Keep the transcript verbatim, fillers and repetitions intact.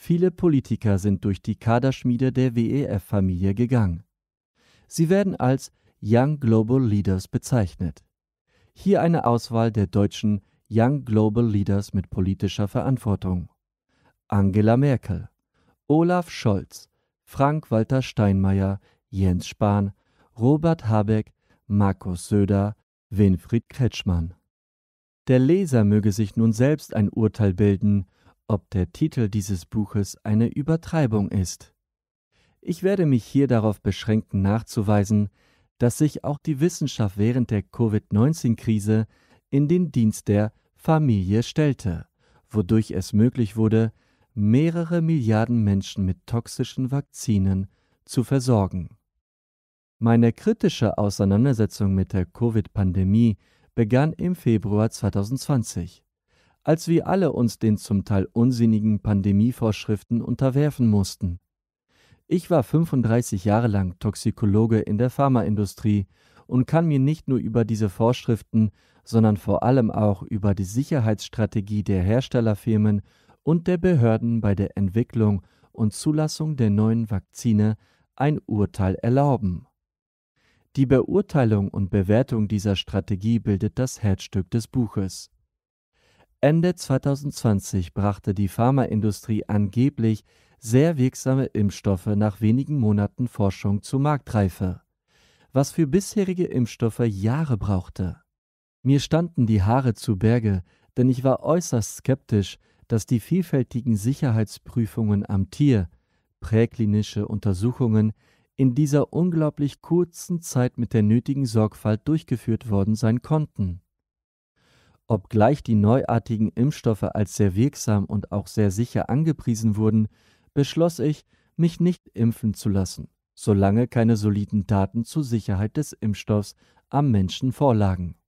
Viele Politiker sind durch die Kaderschmiede der W E F-Familie gegangen. Sie werden als Young Global Leaders bezeichnet. Hier eine Auswahl der deutschen Young Global Leaders mit politischer Verantwortung: Angela Merkel, Olaf Scholz, Frank-Walter Steinmeier, Jens Spahn, Robert Habeck, Markus Söder, Winfried Kretschmann. Der Leser möge sich nun selbst ein Urteil bilden, ob der Titel dieses Buches eine Übertreibung ist. Ich werde mich hier darauf beschränken, nachzuweisen, dass sich auch die Wissenschaft während der Covid neunzehn Krise in den Dienst der Familie stellte, wodurch es möglich wurde, mehrere Milliarden Menschen mit toxischen Vakzinen zu versorgen. Meine kritische Auseinandersetzung mit der Covid-Pandemie begann im Februar zweitausendzwanzig, als wir alle uns den zum Teil unsinnigen Pandemievorschriften unterwerfen mussten. Ich war fünfunddreißig Jahre lang Toxikologe in der Pharmaindustrie und kann mir nicht nur über diese Vorschriften, sondern vor allem auch über die Sicherheitsstrategie der Herstellerfirmen und der Behörden bei der Entwicklung und Zulassung der neuen Vakzine ein Urteil erlauben. Die Beurteilung und Bewertung dieser Strategie bildet das Herzstück des Buches. Ende zweitausendzwanzig brachte die Pharmaindustrie angeblich sehr wirksame Impfstoffe nach wenigen Monaten Forschung zur Marktreife, was für bisherige Impfstoffe Jahre brauchte. Mir standen die Haare zu Berge, denn ich war äußerst skeptisch, dass die vielfältigen Sicherheitsprüfungen am Tier, präklinische Untersuchungen, in dieser unglaublich kurzen Zeit mit der nötigen Sorgfalt durchgeführt worden sein konnten. Obgleich die neuartigen Impfstoffe als sehr wirksam und auch sehr sicher angepriesen wurden, beschloss ich, mich nicht impfen zu lassen, solange keine soliden Daten zur Sicherheit des Impfstoffs am Menschen vorlagen.